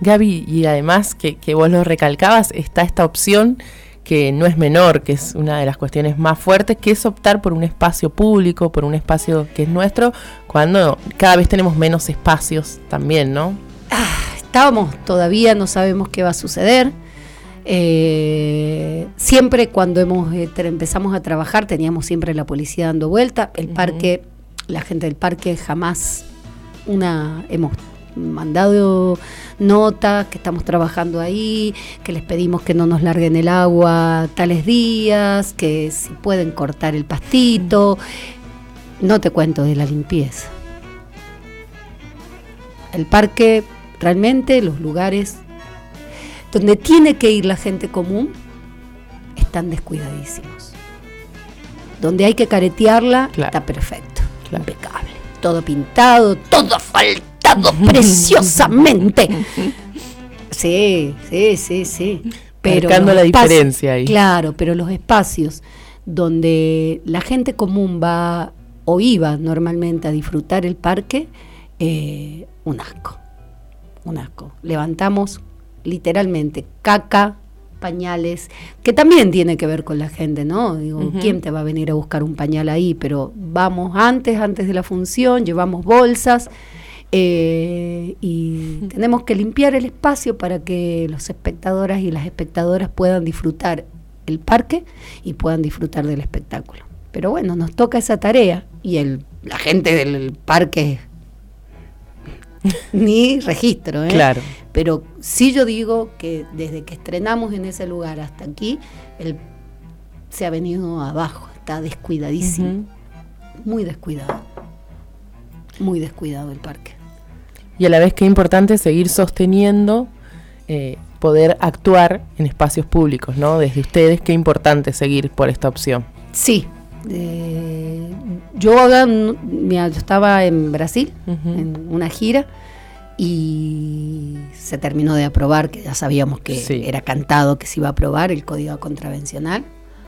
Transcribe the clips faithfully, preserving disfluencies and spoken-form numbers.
Gaby, y además que, que vos lo recalcabas, está esta opción que no es menor, que es una de las cuestiones más fuertes, que es optar por un espacio público, por un espacio que es nuestro, cuando cada vez tenemos menos espacios también, ¿no? Ah, estábamos, todavía no sabemos qué va a suceder. Eh, siempre cuando hemos eh, empezamos a trabajar teníamos siempre la policía dando vuelta. El uh-huh. parque, la gente del parque jamás una hemos mandado notas que estamos trabajando ahí, que les pedimos que no nos larguen el agua tales días, que si pueden cortar el pastito. No te cuento de la limpieza. El parque, realmente los lugares donde tiene que ir la gente común están descuidadísimos. Donde hay que caretearla, claro, está perfecto, claro, impecable, todo pintado, todo asfaltado preciosamente. Sí, sí, sí, sí. Pero marcando la espacios, diferencia ahí. Claro, pero los espacios donde la gente común va o iba normalmente a disfrutar el parque, eh, un asco, un asco. Levantamos literalmente caca, pañales, que también tiene que ver con la gente, ¿no? Digo, uh-huh. ¿quién te va a venir a buscar un pañal ahí? Pero vamos antes, antes de la función, llevamos bolsas, eh, y uh-huh. tenemos que limpiar el espacio para que los espectadoras y las espectadoras puedan disfrutar el parque y puedan disfrutar del espectáculo. Pero bueno, nos toca esa tarea y el, la gente del parque ni registro, ¿eh? Claro. Pero sí yo digo que desde que estrenamos en ese lugar hasta aquí, el, se ha venido abajo, está descuidadísimo, uh-huh. muy descuidado, muy descuidado el parque. Y a la vez que es importante seguir sosteniendo, eh, poder actuar en espacios públicos, ¿no? Desde ustedes, qué importante seguir por esta opción. Sí. Eh, yo, mira, yo estaba en Brasil, uh-huh. en una gira, y se terminó de aprobar, que ya sabíamos que sí. era cantado que se iba a aprobar el código contravencional.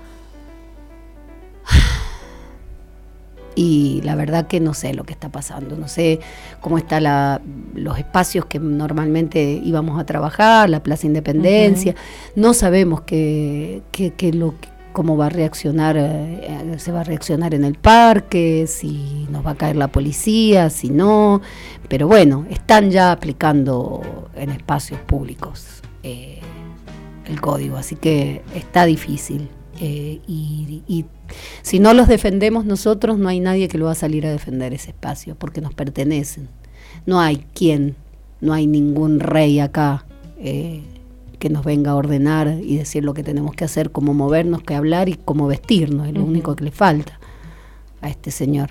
Y la verdad que no sé lo que está pasando, no sé cómo están los espacios que normalmente íbamos a trabajar, la Plaza Independencia, uh-huh. no sabemos qué, qué, qué lo que cómo va a reaccionar, eh, se va a reaccionar en el parque, si nos va a caer la policía, si no, pero bueno, están ya aplicando en espacios públicos eh, el código, así que está difícil, eh, y, y si no los defendemos nosotros, no hay nadie que lo va a salir a defender ese espacio, porque nos pertenecen, no hay quien, no hay ningún rey acá, eh, que nos venga a ordenar y decir lo que tenemos que hacer, cómo movernos, qué hablar y cómo vestirnos, es lo uh-huh. único que le falta a este señor,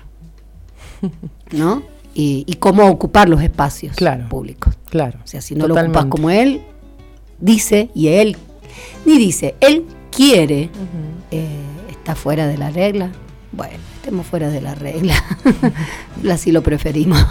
¿no? Y, y cómo ocupar los espacios claro, públicos. Claro. O sea, si no totalmente. Lo ocupas como él dice, y él, ni dice, él quiere, uh-huh. eh, está fuera de la regla, bueno, estemos fuera de la regla, así lo preferimos.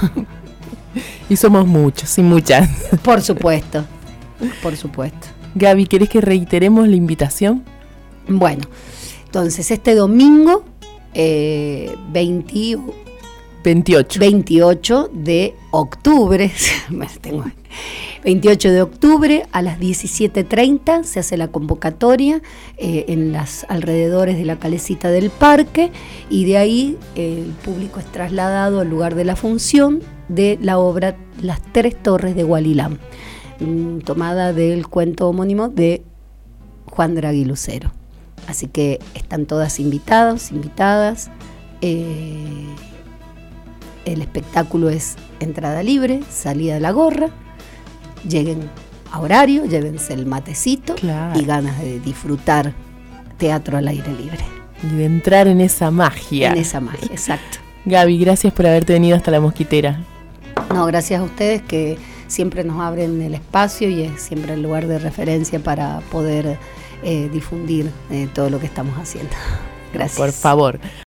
Y somos muchos y muchas. Por supuesto. Por supuesto. Gaby, ¿querés que reiteremos la invitación? Bueno, entonces este domingo eh, veinte, veintiocho. veintiocho de octubre, tengo, veintiocho de octubre a las diecisiete treinta se hace la convocatoria eh, en los alrededores de la calecita del parque, y de ahí eh, el público es trasladado al lugar de la función de la obra Las Tres Torres de Gualilán, tomada del cuento homónimo de Juan Draghi Lucero. Así que están todas invitadas, invitadas. Eh, el espectáculo es entrada libre, salida de la gorra. Lleguen a horario, llévense el matecito, claro, y ganas de disfrutar teatro al aire libre. Y de entrar en esa magia. En esa magia, exacto. Gaby, gracias por haberte venido hasta La Mosquitera. No, gracias a ustedes que siempre nos abren el espacio y es siempre el lugar de referencia para poder eh, difundir eh, todo lo que estamos haciendo. Gracias. Por favor.